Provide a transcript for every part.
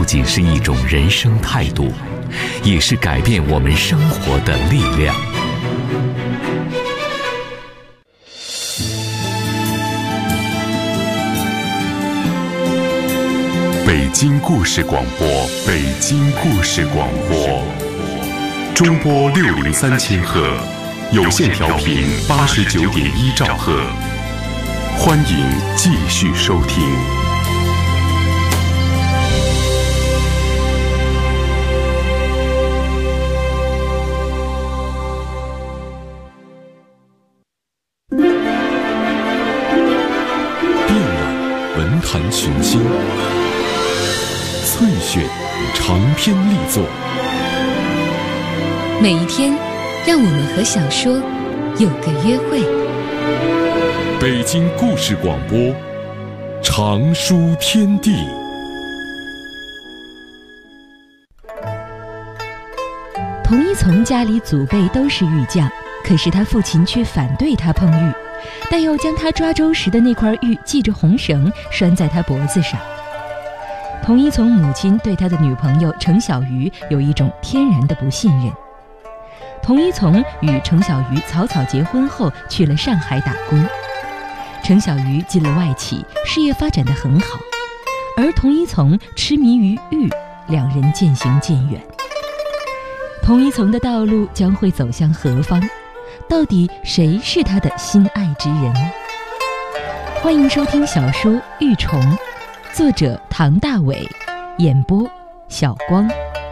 不仅是一种人生态度，也是改变我们生活的力量。 北京故事广播，北京故事广播，中波603千赫，有线调频89.1兆赫，欢迎继续收听。 遍览文坛群星，萃选长篇力作， 每一天，让我们和小说有个约会。 北京故事广播，长书天地。 童一从家里祖辈都是玉匠，可是他父亲却反对他碰玉，但又将他抓周时的那块玉系着红绳拴在他脖子上。童一从母亲对他的女朋友程小鱼有一种天然的不信任。童一从与程小鱼草草结婚后去了上海打工，程小鱼进了外企，事业发展得很好，而童一从痴迷于玉，两人渐行渐远。童一从的道路将会走向何方？到底谁是他的心爱之人？欢迎收听小说《玉虫》，作者唐大伟，演播小光。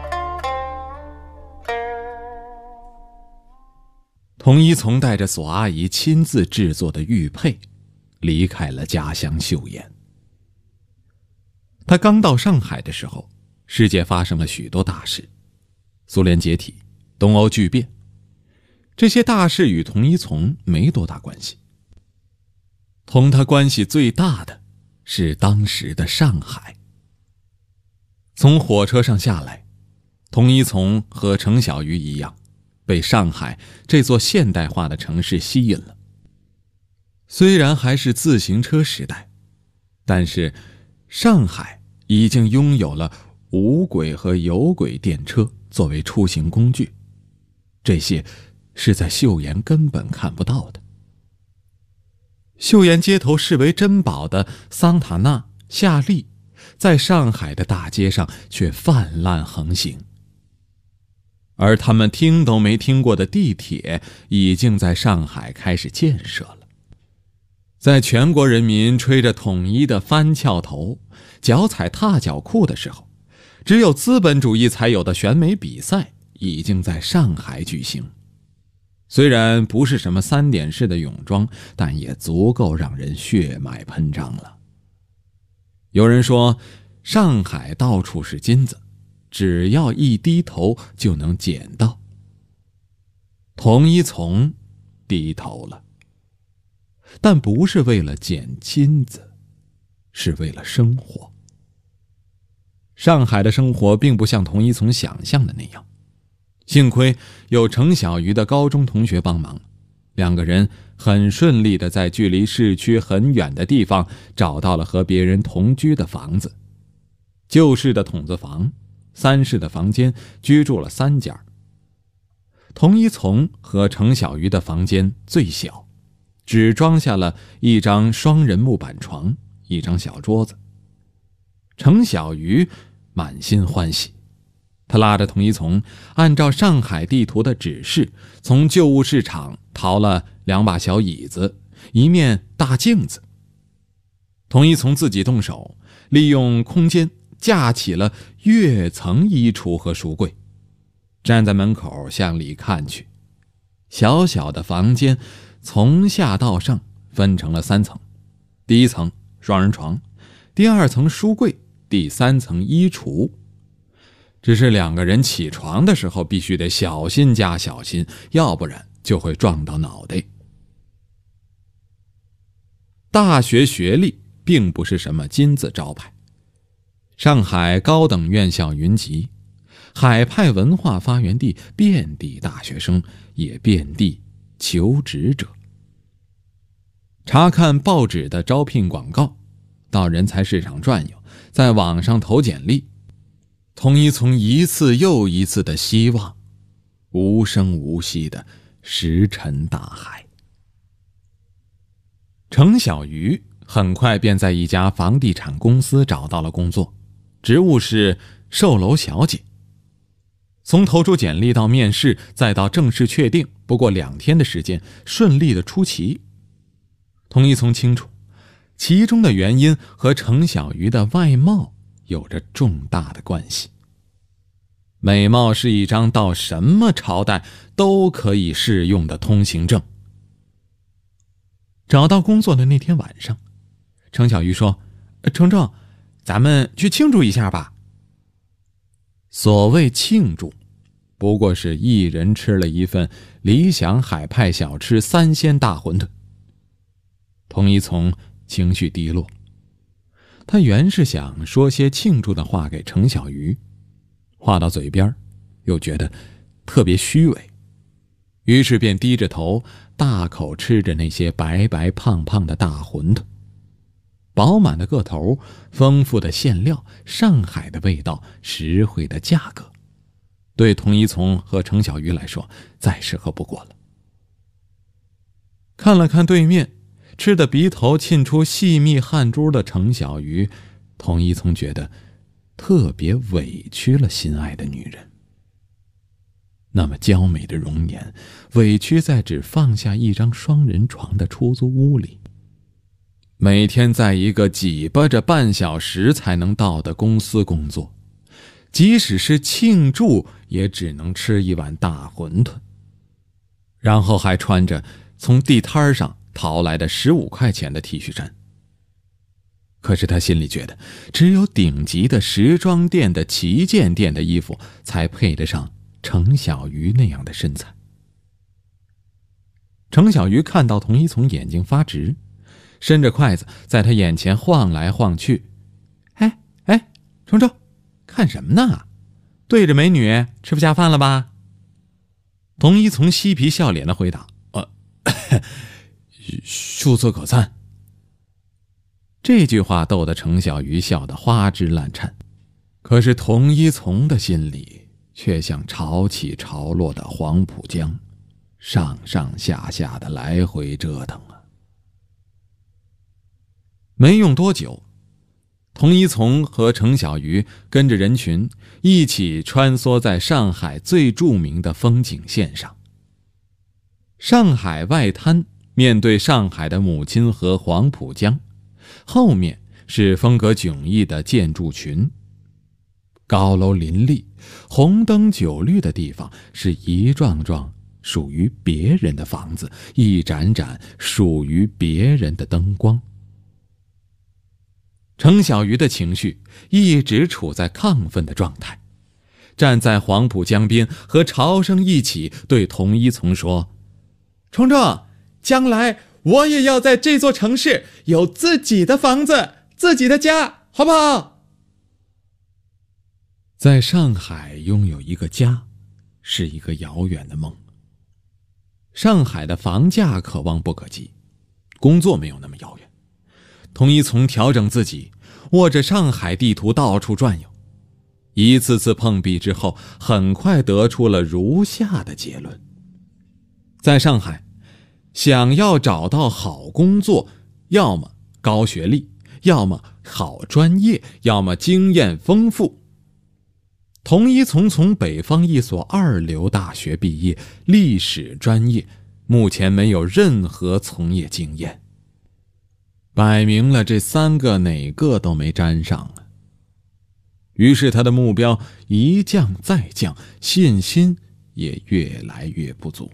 童一从带着索阿姨亲自制作的玉佩离开了家乡岫岩。他刚到上海的时候，世界发生了许多大事，苏联解体，东欧剧变，这些大事与童一从没多大关系。同他关系最大的是当时的上海。从火车上下来，童一从和程小鱼一样，被上海这座现代化的城市吸引了。虽然还是自行车时代，但是上海已经拥有了无轨和有轨电车作为出行工具，这些是在岫岩根本看不到的。岫岩街头视为珍宝的桑塔纳、夏利，在上海的大街上却泛滥横行，而他们听都没听过的地铁已经在上海开始建设了。在全国人民吹着统一的翻翘头，脚踩踏脚裤的时候，只有资本主义才有的选美比赛已经在上海举行。虽然不是什么3点式的泳装，但也足够让人血脉喷张了。有人说，上海到处是金子，只要一低头就能捡到。童一从低头了，但不是为了捡金子，是为了生活。上海的生活并不像童一从想象的那样，幸亏有程小鱼的高中同学帮忙，两个人很顺利地在距离市区很远的地方找到了和别人同居的房子。旧式的筒子房，3室的房间，居住了3家。童一从和程小鱼的房间最小，只装下了一张双人木板床，一张小桌子。程小鱼满心欢喜，他拉着童一从按照上海地图的指示，从旧物市场淘了2把小椅子，一面大镜子。童一从自己动手，利用空间架起了跃层衣橱和书柜，站在门口向里看去。小小的房间从下到上分成了3层，第1层双人床，第2层书柜，第3层衣橱。只是2个人起床的时候必须得小心加小心，要不然就会撞到脑袋。大学学历并不是什么金字招牌，上海高等院校云集，海派文化发源地，遍地大学生，也遍地求职者。查看报纸的招聘广告，到人才市场转悠，在网上投简历， 童一从一次又一次的希望，无声无息的石沉大海。程小鱼很快便在一家房地产公司找到了工作，职务是售楼小姐。从投出简历到面试再到正式确定，不过2天的时间顺利的出奇。童一从清楚，其中的原因和程小鱼的外貌有着重大的关系。美貌是一张到什么朝代都可以适用的通行证。找到工作的那天晚上，程小鱼说：程程，咱们去庆祝一下吧。所谓庆祝，不过是一人吃了一份理想海派小吃3鲜大馄饨。童一从情绪低落，他原是想说些庆祝的话给程小鱼，话到嘴边又觉得特别虚伪，于是便低着头大口吃着那些白白胖胖的大馄饨。饱满的个头，丰富的馅料，上海的味道，实惠的价格，对童一从和程小鱼来说再适合不过了。看了看对面吃得鼻头沁出细密汗珠的程小鱼，童一从觉得特别委屈了心爱的女人。那么娇美的容颜，委屈在只放下一张双人床的出租屋里，每天在一个挤巴着半小时才能到的公司工作，即使是庆祝也只能吃一碗大馄饨，然后还穿着从地摊上淘来的15块钱的 T 恤衫。可是他心里觉得，只有顶级的时装店的旗舰店的衣服才配得上程小鱼那样的身材。程小鱼看到童一从眼睛发直，伸着筷子在他眼前晃来晃去。哎，程程，看什么呢？对着美女吃不下饭了吧？童一从嬉皮笑脸的回答：秀色可餐。这句话逗得程小鱼笑得花枝乱颤，可是童一从的心里却像潮起潮落的黄浦江，上上下下的来回折腾啊。没用多久，童一从和程小鱼跟着人群一起穿梭在上海最著名的风景线上。上海外滩面对上海的母亲河黄浦江，后面是风格迥异的建筑群，高楼林立，红灯酒绿的地方是一幢幢属于别人的房子，一盏盏属于别人的灯光。程小鱼的情绪一直处在亢奋的状态，站在黄浦江边和潮声一起对童一从说：程程，将来我也要在这座城市有自己的房子，自己的家，好不好？在上海拥有一个家是一个遥远的梦。上海的房价可望不可及，工作没有那么遥远。童一从调整自己，握着上海地图到处转悠，一次次碰壁之后，很快得出了如下的结论：在上海，想要找到好工作，要么高学历，要么好专业，要么经验丰富。童一从北方一所2流大学毕业，历史专业，目前没有任何从业经验。摆明了这3个哪个都没沾上啊。于是他的目标一降再降，信心也越来越不足。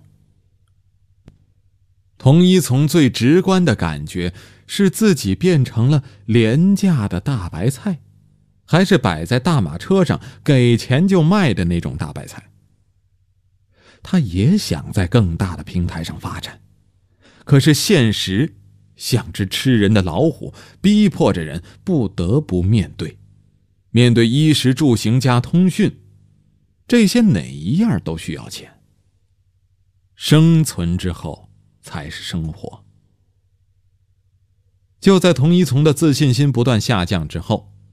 童一从最直观的感觉是自己变成了廉价的大白菜，还是摆在大马车上给钱就卖的那种大白菜。他也想在更大的平台上发展，可是现实像只吃人的老虎，逼迫着人不得不面对衣食住行加通讯，这些哪一样都需要钱。生存之后才是生活。就在童一从的自信心不断下降之后，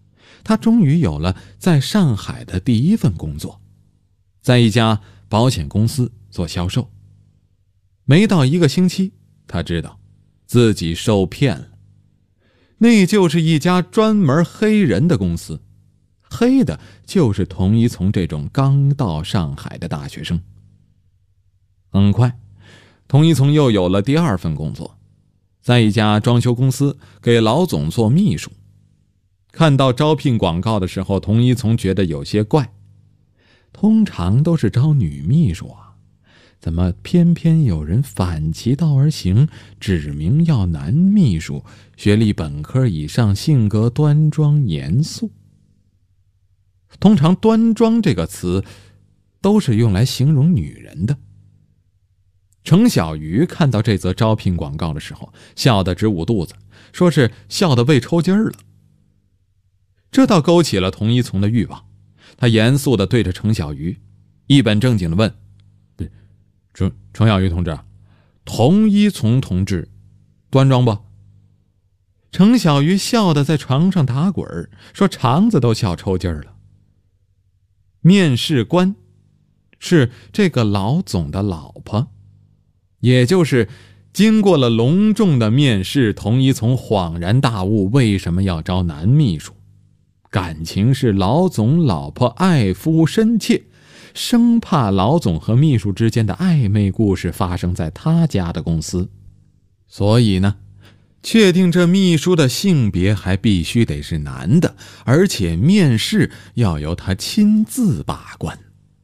他终于有了在上海的第一份工作，在一家保险公司做销售。没到1个星期，他知道自己受骗了。那就是一家专门黑人的公司，黑的就是童一从这种刚到上海的大学生。很快，童一从又有了第2份工作，在一家装修公司给老总做秘书。看到招聘广告的时候，童一从觉得有些怪，通常都是招女秘书啊，怎么偏偏有人反其道而行，指明要男秘书，学历本科以上，性格端庄严肃。通常端庄这个词都是用来形容女人的。程小鱼看到这则招聘广告的时候，笑得直捂肚子，说是笑得胃抽筋了。这倒勾起了童一从的欲望，他严肃地对着程小鱼一本正经地问：程小鱼同志，童一从同志端庄不？程小鱼笑得在床上打滚，说肠子都笑抽筋了。面试官是这个老总的老婆，也就是经过了隆重的面试，童一从恍然大悟为什么要招男秘书。感情是老总老婆爱夫深切，生怕老总和秘书之间的暧昧故事发生在他家的公司，所以呢，确定这秘书的性别还必须得是男的，而且面试要由他亲自把关。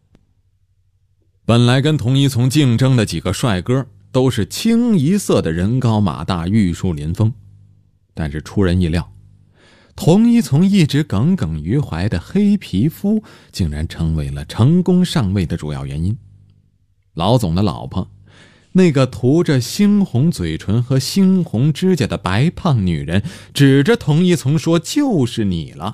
本来跟童一从竞争的几个帅哥都是清一色的人高马大，玉树临风，但是出人意料，童一从一直耿耿于怀的黑皮肤竟然成为了成功上位的主要原因。老总的老婆，那个涂着猩红嘴唇和猩红指甲的白胖女人，指着童一从说：“就是你了。”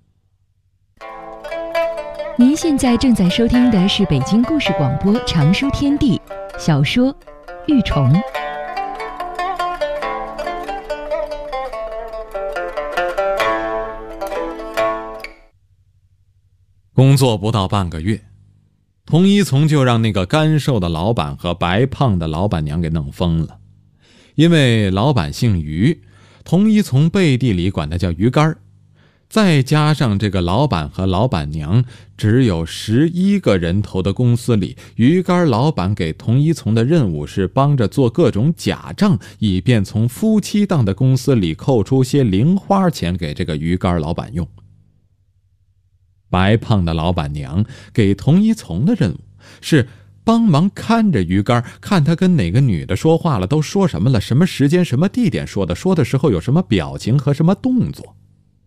您现在正在收听的是北京故事广播长书天地小说《玉虫》。 工作不到半个月，童一从就让那个干瘦的老板和白胖的老板娘给弄疯了。因为老板姓于，童一从背地里管他叫鱼竿，再加上这个老板和老板娘，只有11个人头的公司里，鱼竿老板给童一从的任务是帮着做各种假账，以便从夫妻档的公司里扣出些零花钱给这个鱼竿老板用。白胖的老板娘给童一从的任务是帮忙看着鱼竿，看他跟哪个女的说话了，都说什么了，什么时间什么地点说的时候有什么表情和什么动作。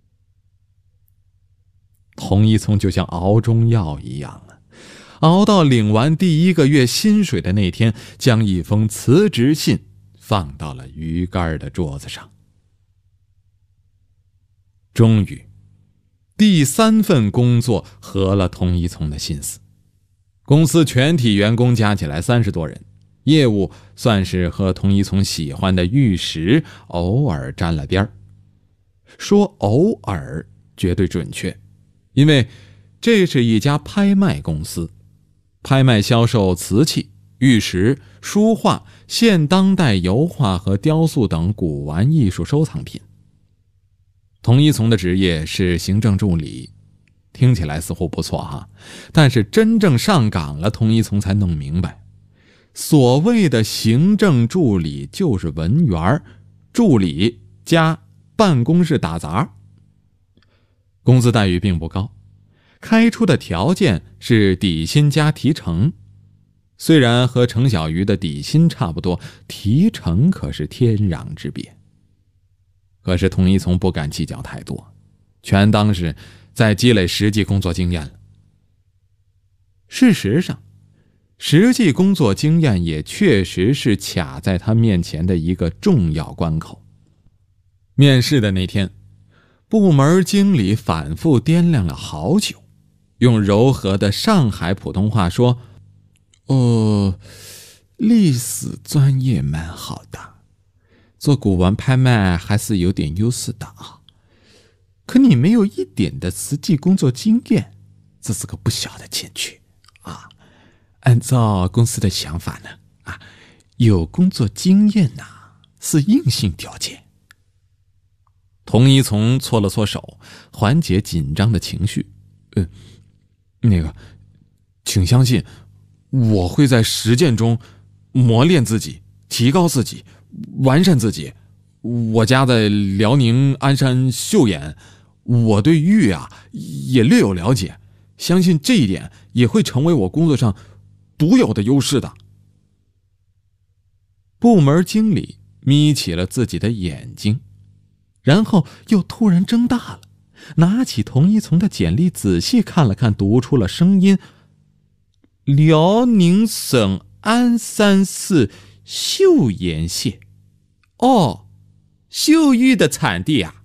童一从就像熬中药一样啊，熬到领完第1个月薪水的那天，将一封辞职信放到了鱼竿的桌子上。终于第3份工作合了童一从的心思。公司全体员工加起来30多人，业务算是和童一从喜欢的玉石偶尔沾了边儿。说偶尔绝对准确，因为这是一家拍卖公司，拍卖销售瓷器、玉石、书画、现当代油画和雕塑等古玩艺术收藏品。童一从的职业是行政助理，听起来似乎不错哈，但是真正上岗了，童一从才弄明白，所谓的行政助理就是文员，助理加办公室打杂。工资待遇并不高，开出的条件是底薪加提成，虽然和程小鱼的底薪差不多，提成可是天壤之别。可是童一从不敢计较太多，全当是在积累实际工作经验了。事实上，实际工作经验也确实是卡在他面前的一个重要关口。面试的那天，部门经理反复掂量了好久，用柔和的上海普通话说：“历史专业蛮好的，做古玩拍卖还是有点优势的啊。 可你没有一点的实际工作经验，这是个不小的欠缺啊。按照公司的想法呢，有工作经验是硬性条件。童一从搓了搓手，缓解紧张的情绪。请相信，我会在实践中磨练自己，提高自己，完善自己。我家在辽宁鞍山岫岩，我对玉也略有了解，相信这一点也会成为我工作上独有的优势的。部门经理眯起了自己的眼睛，然后又突然睁大了，拿起童一从的简历仔细看了看，读出了声音：辽宁省鞍山市岫岩县。岫玉的产地啊。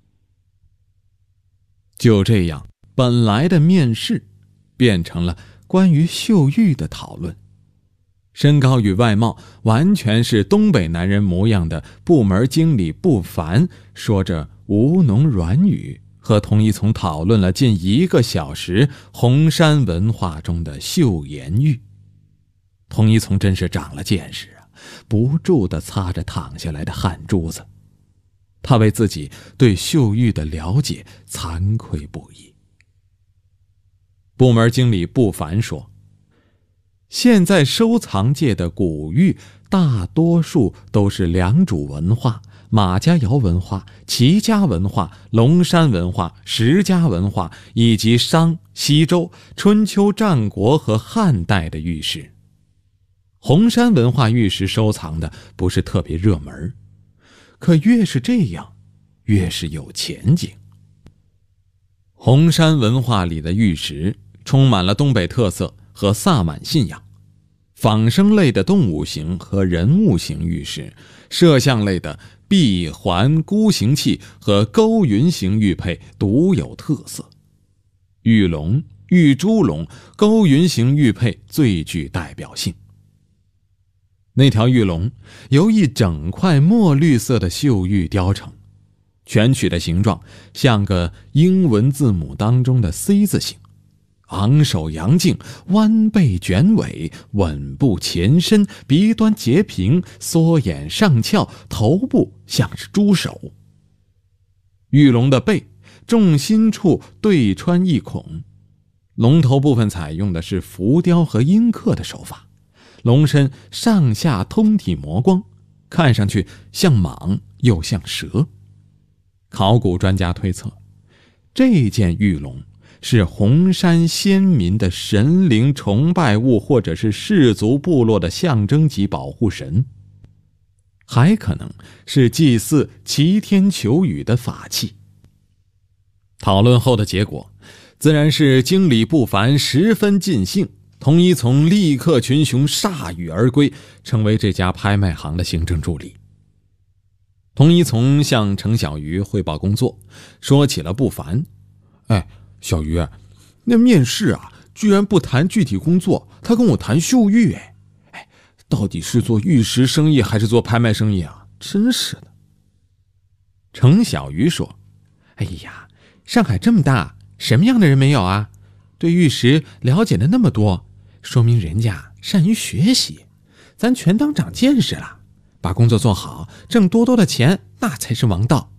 就这样，本来的面试变成了关于岫玉的讨论。身高与外貌完全是东北男人模样的部门经理不凡，说着吴侬软语，和童一从讨论了近1个小时红山文化中的岫岩玉。童一从真是长了见识不住地擦着淌下来的汗珠子。他为自己对岫玉的了解惭愧不已。部门经理不凡说，现在收藏界的古玉大多数都是良渚文化、马家窑文化、齐家文化、龙山文化、石家文化以及商、西周、春秋战国和汉代的玉石。红山文化玉石收藏的不是特别热门，可越是这样，越是有前景。红山文化里的玉石充满了东北特色和萨满信仰，仿生类的动物形和人物形玉石，摄像类的闭环孤形器和勾云形玉佩独有特色。玉龙、玉猪龙、勾云形玉佩最具代表性。那条玉龙由一整块墨绿色的岫玉雕成，全曲的形状像个英文字母当中的 C 字形，昂首扬颈，弯背卷尾，稳步前伸，鼻端截平，缩眼上翘，头部像是猪手。玉龙的背重心处对穿一孔，龙头部分采用的是浮雕和阴刻的手法，龙身上下通体磨光，看上去像蟒又像蛇。考古专家推测，这件玉龙是红山先民的神灵崇拜物，或者是氏族部落的象征级保护神，还可能是祭祀祈天求雨的法器。讨论后的结果自然是经理不凡十分尽兴，童一从立刻群雄铩羽而归，成为这家拍卖行的行政助理。童一从向程小鱼汇报工作，说起了不凡。小鱼，那面试居然不谈具体工作，他跟我谈岫玉。到底是做玉石生意还是做拍卖生意啊？真是的。程小鱼说，上海这么大，什么样的人没有啊？对玉石了解的那么多，说明人家善于学习，咱全当长见识了，把工作做好，挣多多的钱，那才是王道。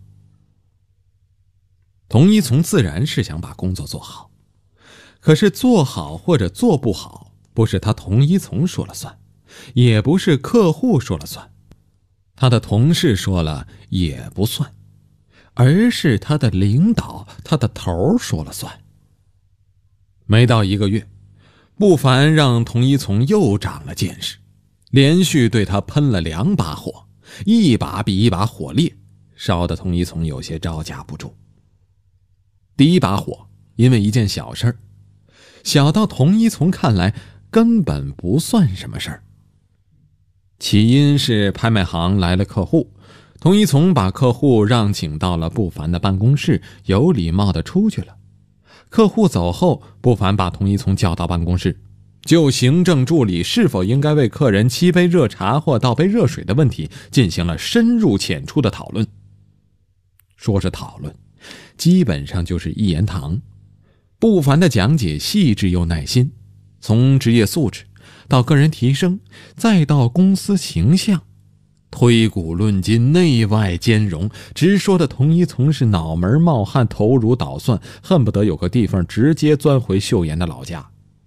童一从自然是想把工作做好，可是做好或者做不好，不是他童一从说了算，也不是客户说了算，他的同事说了也不算，而是他的领导，他的头说了算。没到1个月，不凡让童一从又长了见识，连续对他喷了2把火，一把比一把火烈，烧得童一从有些招架不住。第一把火因为一件小事儿，小到童一从看来根本不算什么事儿。起因是拍卖行来了客户，童一从把客户让请到了不凡的办公室，有礼貌地出去了。客户走后，不凡把童一从叫到办公室，就行政助理是否应该为客人沏杯热茶或倒杯热水的问题进行了深入浅出的讨论。说是讨论， 基本上就是一言堂。不凡的讲解细致又耐心，从职业素质到个人提升，再到公司形象，推古论今，内外兼容，直说的童一从是脑门冒汗，头如捣蒜，恨不得有个地方直接钻回秀妍的老家。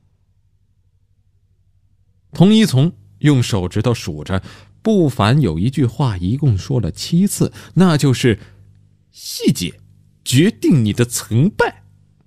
童一从用手指头数着，不凡有一句话一共说了7次，那就是细节决定你的成败。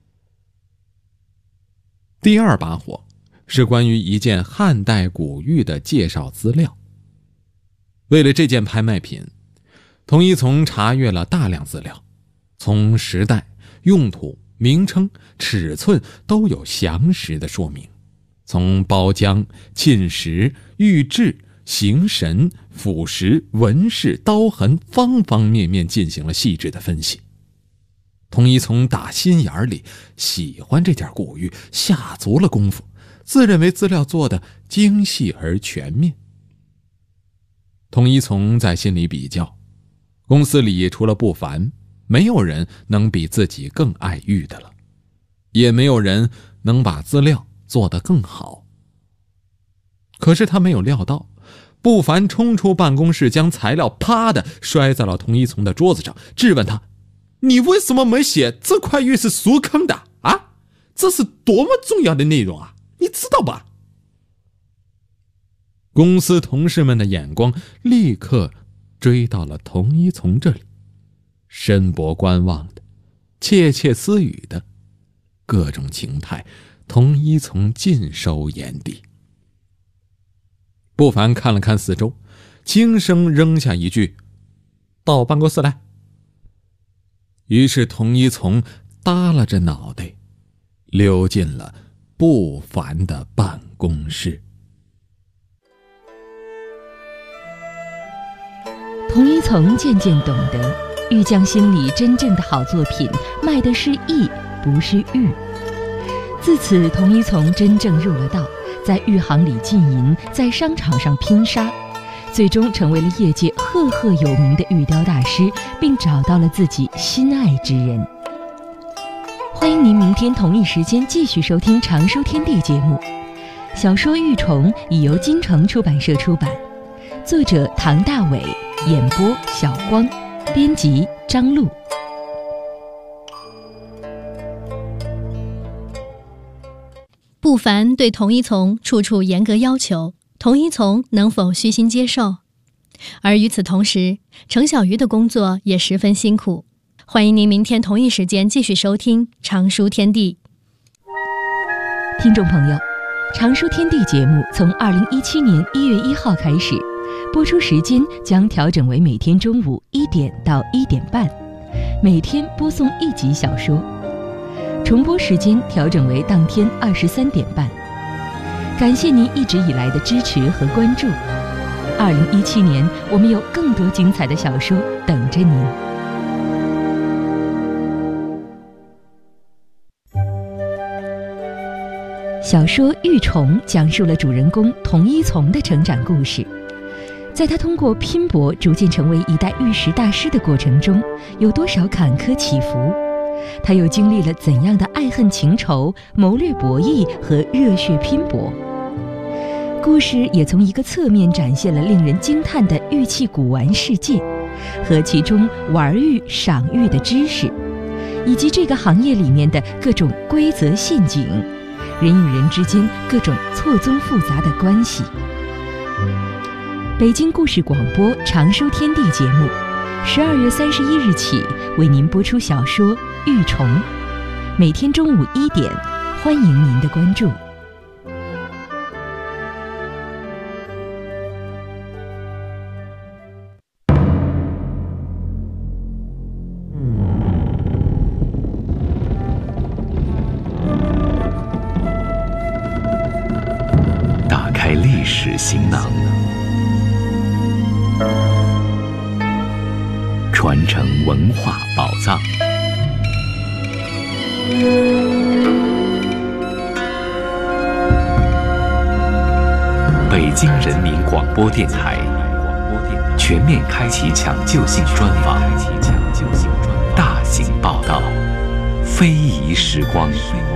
第二把火是关于一件汉代古玉的介绍资料。为了这件拍卖品，童一从查阅了大量资料，从时代、用途、名称、尺寸都有详实的说明，从包浆、沁石、玉质、形神、腐蚀、纹饰、刀痕方方面面进行了细致的分析。童一从打心眼里喜欢这件古玉，下足了功夫，自认为资料做得精细而全面。童一从在心里比较，公司里除了不凡，没有人能比自己更爱玉的了，也没有人能把资料做得更好。可是他没有料到，不凡冲出办公室，将材料啪的摔在了童一从的桌子上，质问他：你为什么没写这块玉是苏坑的啊？这是多么重要的内容啊，你知道吧？公司同事们的眼光立刻追到了童一从这里，深博观望的，窃窃私语的，各种情态童一从尽收眼底。不凡看了看四周，轻声扔下一句：到办公室来。于是童一从耷拉着脑袋溜进了不凡的办公室。 童一从渐渐懂得，玉匠心里真正的好作品卖的是艺，不是玉。自此，童一从真正入了道，在玉行里浸淫，在商场上拼杀，最终成为了业界赫赫有名的玉雕大师，并找到了自己心爱之人。欢迎您明天同一时间继续收听常书天地节目。小说《玉虫》已由金城出版社出版，作者唐大伟，演播小光，编辑张璐。 不凡对童一从处处严格要求，童一从能否虚心接受？而与此同时，程小鱼的工作也十分辛苦。欢迎您明天同一时间继续收听常书天地。 听众朋友，常书天地节目从2017年1月1号开始，播出时间将调整为每天中午1点到1点半，每天播送1集小说，重播时间调整为当天23点半。感谢您一直以来的支持和关注。2017年，我们有更多精彩的小说等着您。小说《玉虫》讲述了主人公童一从的成长故事。在他通过拼搏逐渐成为一代玉石大师的过程中，有多少坎坷起伏？他又经历了怎样的爱恨情仇、谋略博弈和热血拼搏？故事也从一个侧面展现了令人惊叹的玉器古玩世界，和其中玩玉、赏玉的知识，以及这个行业里面的各种规则陷阱，人与人之间各种错综复杂的关系。北京故事广播常书天地节目12月31日起为您播出小说《玉虫》，每天中午1点，欢迎您的关注。 打开历史行囊，传承文化宝藏。北京人民广播电台全面开启抢救性专访，大型报道。 到非遗时光。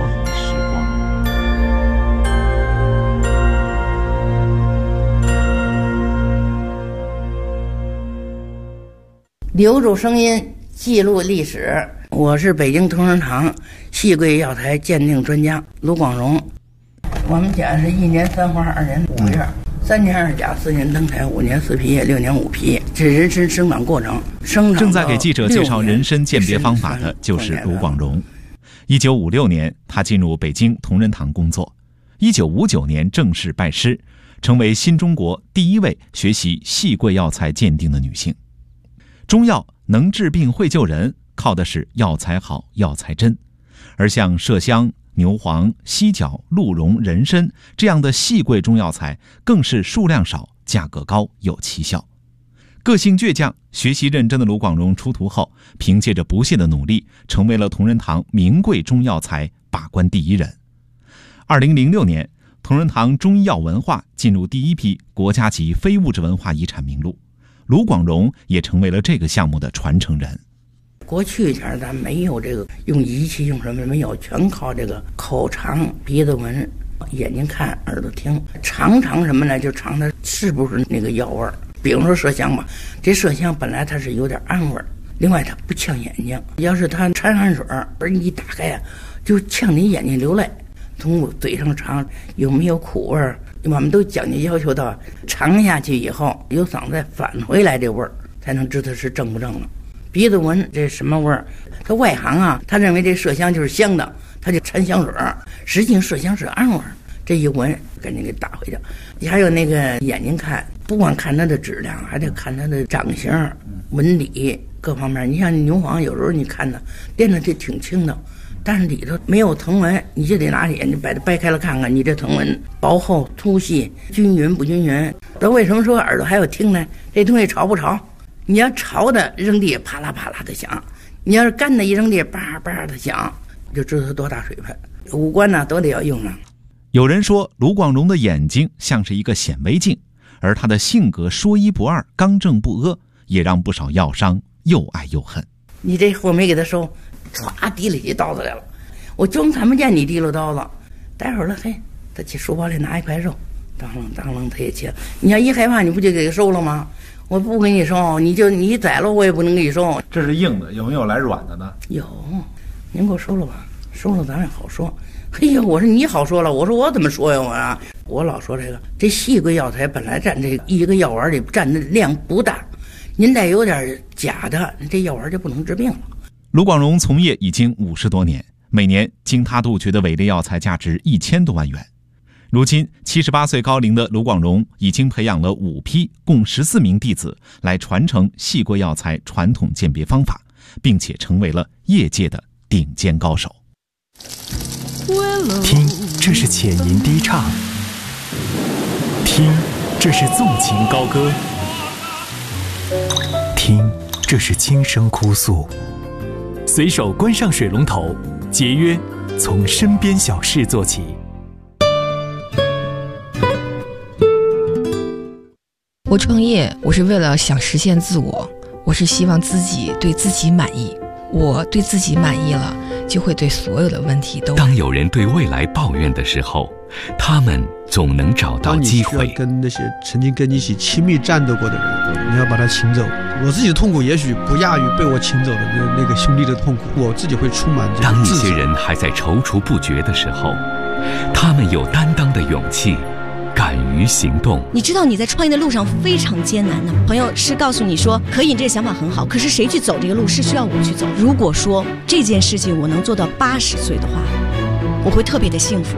留住声音，记录历史。我是北京同仁堂戏柜药材鉴定专家卢广荣。我们家是1年3花2年5月，3年2甲4年登台5年4批6年5批，这人参生长过程。 正在给记者介绍人参鉴别方法的就是卢广荣。1956年，他进入北京同仁堂工作。1959年正式拜师，成为新中国第一位学习戏柜药材鉴定的女性。中药能治病会救人，靠的是药材好、药材真。而像麝香、牛黄、犀角、鹿茸、人参这样的细贵中药材，更是数量少、价格高、有奇效。个性倔强、学习认真的卢广荣出徒后，凭借着不懈的努力，成为了同仁堂名贵中药材把关第一人。2006年，同仁堂中医药文化进入第一批国家级非物质文化遗产名录，卢广荣也成为了这个项目的传承人。 过去前咱没有这个用仪器用什么没有，全靠这个口尝、鼻子闻、眼睛看、耳朵听，尝什么呢？就尝它是不是那个药味儿。比如说麝香吧，这麝香本来它是有点暗味儿，另外它不呛眼睛，要是它掺汗水而你一打开啊，就呛你眼睛流泪。从嘴上尝有没有苦味儿，我们都讲究要求到尝下去以后由嗓子再返回来这味儿，才能知道是正不正了。鼻子闻这什么味儿？他外行啊，他认为这麝香就是香的，他就掺香水，实际上麝香是暗味儿。这一闻赶紧给打回去。你还有那个眼睛看，不光看它的质量，还得看它的长相、纹理各方面。你像牛黄，有时候你看它练的这挺轻的，但是里头没有藤纹，你就得拿眼睛把它掰开了看看，你这藤纹薄厚、粗细、均匀不均匀。那为什么说耳朵还有听呢？这东西潮不潮？你要潮的扔地啪啦啪啦的响，你要是干的一扔地叭叭的响，就知道它多大水分。五官呢都得要用上。 有人说卢广荣的眼睛像是一个显微镜，而他的性格说一不二、刚正不阿，也让不少药商又爱又恨。 你这货没给他收，唰提了起刀子来了，我装看不见你提了刀子，待会儿了，嘿，他去书包里拿一块肉，当啷他也切。你要一害怕，你不就给他收了吗？我不给你收，你宰了我也不能给你收。 这是硬的，有没有来软的呢？ 有，您给我收了吧，收了咱也好说。嘿呀，我说你好说了，我说我怎么说呀？我老说这细贵药材本来占这一个药丸里占的量不大，您再有点假的，这药丸就不能治病了。 卢广荣从业已经50多年，每年经他杜绝的伪劣药材价值1000多万元。如今78岁高龄的卢广荣已经培养了5批共14名弟子来传承细贵药材传统鉴别方法，并且成为了业界的顶尖高手。 听，这是浅吟低唱；听，这是纵情高歌；听，这是轻声哭诉。随手关上水龙头，节约从身边小事做起。 我创业，我是为了想实现自我，我是希望自己对自己满意。我对自己满意了，就会对所有的问题都。 当有人对未来抱怨的时候，他们总能找到机会。 当你需要跟那些曾经跟你一起亲密战斗过的人，你要把他请走。我自己的痛苦也许不亚于被我请走的那个兄弟的痛苦，我自己会充满这个。 当一些人还在踌躇不决的时候，他们有担当的勇气，敢于行动。 你知道你在创业的路上非常艰难的，朋友是告诉你说可以，你这个想法很好，可是谁去走这个路是需要我去走。如果说这件事情我能做到80岁的话，我会特别的幸福。